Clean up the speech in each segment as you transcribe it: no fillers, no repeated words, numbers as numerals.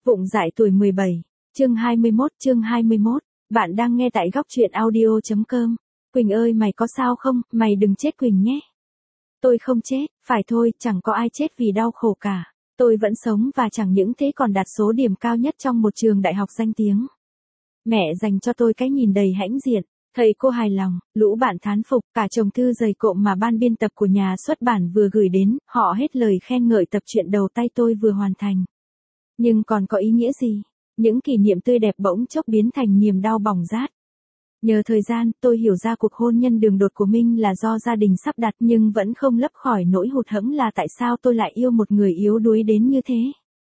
Vụng dại tuổi 17, chương 21, bạn đang nghe tại góc truyện audio.com. Quỳnh ơi mày có sao không, mày đừng chết Quỳnh nhé. Tôi không chết, phải thôi, chẳng có ai chết vì đau khổ cả. Tôi vẫn sống và chẳng những thế còn đạt số điểm cao nhất trong một trường đại học danh tiếng. Mẹ dành cho tôi cái nhìn đầy hãnh diện, thầy cô hài lòng, lũ bạn thán phục, cả chồng thư dày cộm mà ban biên tập của nhà xuất bản vừa gửi đến, họ hết lời khen ngợi tập truyện đầu tay tôi vừa hoàn thành. Nhưng còn có ý nghĩa gì? Những kỷ niệm tươi đẹp bỗng chốc biến thành niềm đau bỏng rát. Nhờ thời gian, tôi hiểu ra cuộc hôn nhân đường đột của mình là do gia đình sắp đặt, nhưng vẫn không lấp khỏi nỗi hụt hẫng là tại sao tôi lại yêu một người yếu đuối đến như thế.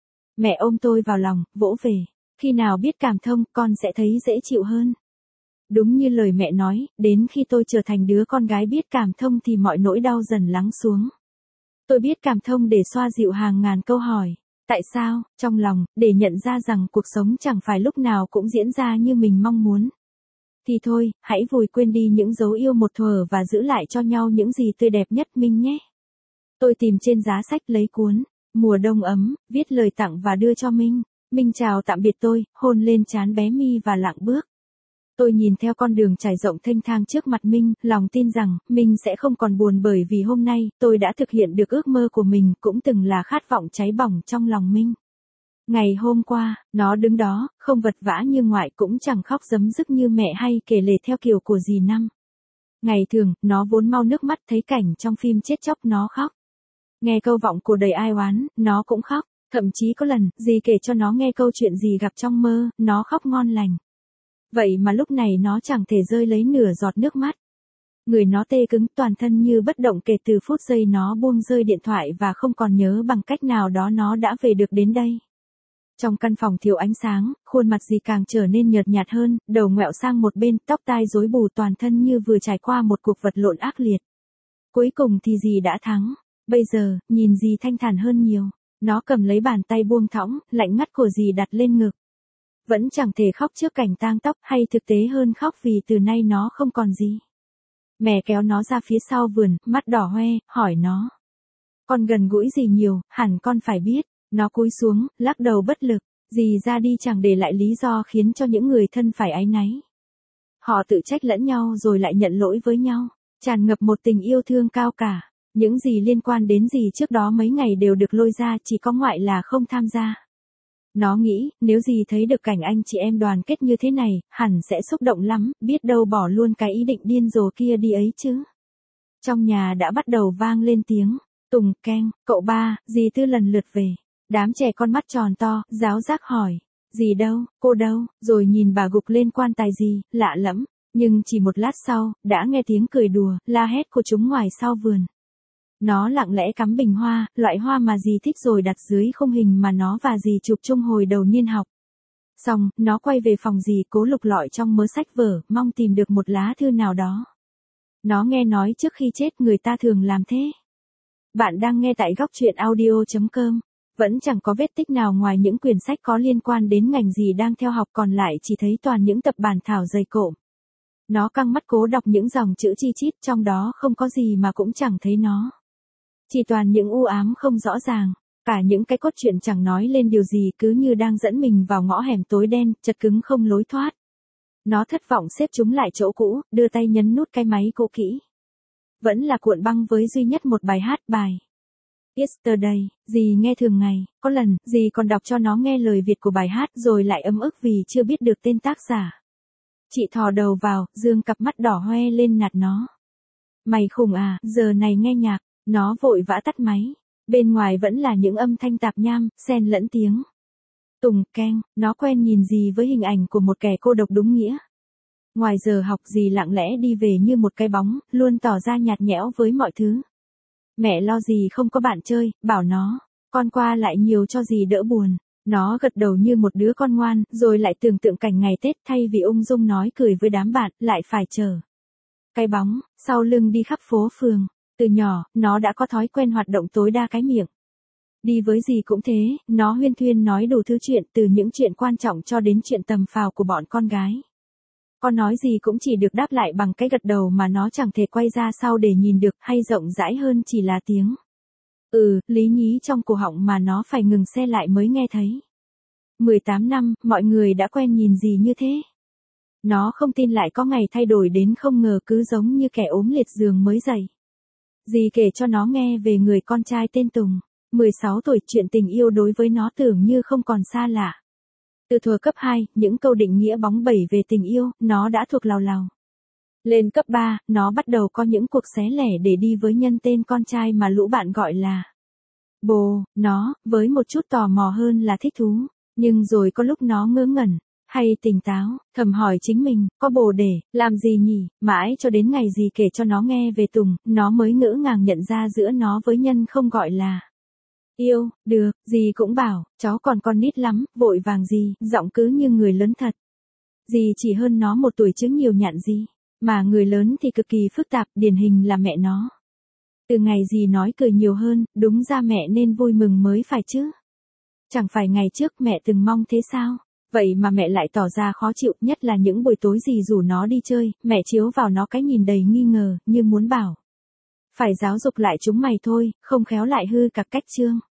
Mẹ ôm tôi vào lòng, vỗ về. Khi nào biết cảm thông, con sẽ thấy dễ chịu hơn. Đúng như lời mẹ nói, đến khi tôi trở thành đứa con gái biết cảm thông thì mọi nỗi đau dần lắng xuống. Tôi biết cảm thông để xoa dịu hàng ngàn câu hỏi. Tại sao, trong lòng, để nhận ra rằng cuộc sống chẳng phải lúc nào cũng diễn ra như mình mong muốn. Thì thôi, hãy vùi quên đi những dấu yêu một thuở và giữ lại cho nhau những gì tươi đẹp nhất mình nhé. Tôi tìm trên giá sách lấy cuốn Mùa đông ấm, viết lời tặng và đưa cho Minh. Minh chào tạm biệt tôi, hôn lên trán bé Mi và lặng bước. Tôi nhìn theo con đường trải rộng thênh thang trước mặt Minh, lòng tin rằng Minh sẽ không còn buồn bởi vì hôm nay tôi đã thực hiện được ước mơ của mình, cũng từng là khát vọng cháy bỏng trong lòng Minh. Ngày hôm qua, nó đứng đó, không vật vã như ngoại, cũng chẳng khóc rấm rức như mẹ hay kể lể theo kiểu của dì Năm. Ngày thường, nó vốn mau nước mắt, thấy cảnh trong phim chết chóc nó khóc. Nghe câu vọng của đầy ai oán, nó cũng khóc. Thậm chí có lần, dì kể cho nó nghe câu chuyện gì gặp trong mơ, nó khóc ngon lành. Vậy mà lúc này nó chẳng thể rơi lấy nửa giọt nước mắt. Người nó tê cứng, toàn thân như bất động kể từ phút giây nó buông rơi điện thoại và không còn nhớ bằng cách nào đó nó đã về được đến đây. Trong căn phòng thiếu ánh sáng, khuôn mặt dì càng trở nên nhợt nhạt hơn, đầu ngoẹo sang một bên, tóc tai rối bù, toàn thân như vừa trải qua một cuộc vật lộn ác liệt. Cuối cùng thì dì đã thắng. Bây giờ, nhìn dì thanh thản hơn nhiều. Nó cầm lấy bàn tay buông thõng, lạnh ngắt của dì đặt lên ngực. Vẫn chẳng thể khóc trước cảnh tang tóc, hay thực tế hơn khóc vì từ nay nó không còn gì. Mẹ kéo nó ra phía sau vườn, mắt đỏ hoe, hỏi nó. Con gần gũi dì nhiều, hẳn con phải biết. Nó cúi xuống, lắc đầu bất lực. Dì ra đi chẳng để lại lý do khiến cho những người thân phải áy náy. Họ tự trách lẫn nhau rồi lại nhận lỗi với nhau. Tràn ngập một tình yêu thương cao cả. Những gì liên quan đến dì trước đó mấy ngày đều được lôi ra, chỉ có ngoại là không tham gia. Nó nghĩ, nếu dì thấy được cảnh anh chị em đoàn kết như thế này, hẳn sẽ xúc động lắm, biết đâu bỏ luôn cái ý định điên rồ kia đi ấy chứ. Trong nhà đã bắt đầu vang lên tiếng, Tùng, Keng, cậu ba, dì Tư lần lượt về. Đám trẻ con mắt tròn to, giáo giác hỏi, dì đâu, cô đâu, rồi nhìn bà gục lên quan tài dì, lạ lẫm. Nhưng chỉ một lát sau, đã nghe tiếng cười đùa, la hét của chúng ngoài sau vườn. Nó lặng lẽ cắm bình hoa, loại hoa mà dì thích rồi đặt dưới khung hình mà nó và dì chụp chung hồi đầu niên học. Xong, nó quay về phòng dì, cố lục lọi trong mớ sách vở, mong tìm được một lá thư nào đó. Nó nghe nói trước khi chết người ta thường làm thế. Bạn đang nghe tại góc truyện audio.com. Vẫn chẳng có vết tích nào ngoài những quyển sách có liên quan đến ngành dì đang theo học, còn lại chỉ thấy toàn những tập bản thảo dày cộm. Nó căng mắt cố đọc những dòng chữ chi chít, trong đó không có gì mà cũng chẳng thấy nó. Chỉ toàn những u ám không rõ ràng, cả những cái cốt truyện chẳng nói lên điều gì, cứ như đang dẫn mình vào ngõ hẻm tối đen, chật cứng không lối thoát. Nó thất vọng xếp chúng lại chỗ cũ, đưa tay nhấn nút cái máy cũ kỹ. Vẫn là cuộn băng với duy nhất một bài hát, bài Yesterday, dì nghe thường ngày, có lần, dì còn đọc cho nó nghe lời Việt của bài hát rồi lại ấm ức vì chưa biết được tên tác giả. Chị thò đầu vào, dương cặp mắt đỏ hoe lên nạt nó. Mày khùng à, giờ này nghe nhạc. Nó vội vã tắt máy. Bên ngoài vẫn là những âm thanh tạp nham, xen lẫn tiếng. Tùng, Keng, nó quen nhìn dì với hình ảnh của một kẻ cô độc đúng nghĩa. Ngoài giờ học dì lặng lẽ đi về như một cái bóng, luôn tỏ ra nhạt nhẽo với mọi thứ. Mẹ lo dì không có bạn chơi, bảo nó, con qua lại nhiều cho dì đỡ buồn. Nó gật đầu như một đứa con ngoan, rồi lại tưởng tượng cảnh ngày Tết, thay vì ung dung nói cười với đám bạn, lại phải chờ cái bóng, sau lưng đi khắp phố phường. Từ nhỏ, nó đã có thói quen hoạt động tối đa cái miệng. Đi với gì cũng thế, nó huyên thuyên nói đủ thứ chuyện, từ những chuyện quan trọng cho đến chuyện tầm phào của bọn con gái. Con nói gì cũng chỉ được đáp lại bằng cái gật đầu mà nó chẳng thể quay ra sau để nhìn được, hay rộng rãi hơn chỉ là tiếng lý nhí trong cổ họng mà nó phải ngừng xe lại mới nghe thấy. 18 năm, mọi người đã quen nhìn gì như thế. Nó không tin lại có ngày thay đổi đến không ngờ cứ giống như kẻ ốm liệt giường mới dậy. Dì kể cho nó nghe về người con trai tên Tùng. 16 tuổi, chuyện tình yêu đối với nó tưởng như không còn xa lạ. Từ thuở cấp 2, những câu định nghĩa bóng bẩy về tình yêu, nó đã thuộc lào lào. Lên cấp 3, nó bắt đầu có những cuộc xé lẻ để đi với nhân tên con trai mà lũ bạn gọi là bồ, nó, với một chút tò mò hơn là thích thú. Nhưng rồi có lúc nó ngớ ngẩn, hay tỉnh táo, thầm hỏi chính mình, có bồ để làm gì nhỉ, mãi cho đến ngày dì kể cho nó nghe về Tùng, nó mới ngỡ ngàng nhận ra giữa nó với nhân không gọi là yêu, được, dì cũng bảo, cháu còn con nít lắm, vội vàng gì, giọng cứ như người lớn thật. Dì chỉ hơn nó 1 tuổi chứ nhiều nhạn gì, mà người lớn thì cực kỳ phức tạp, điển hình là mẹ nó. Từ ngày dì nói cười nhiều hơn, đúng ra mẹ nên vui mừng mới phải chứ. Chẳng phải ngày trước mẹ từng mong thế sao? Vậy mà mẹ lại tỏ ra khó chịu, nhất là những buổi tối dì rủ nó đi chơi, mẹ chiếu vào nó cái nhìn đầy nghi ngờ, như muốn bảo. Phải giáo dục lại chúng mày thôi, không khéo lại hư cả cách chương.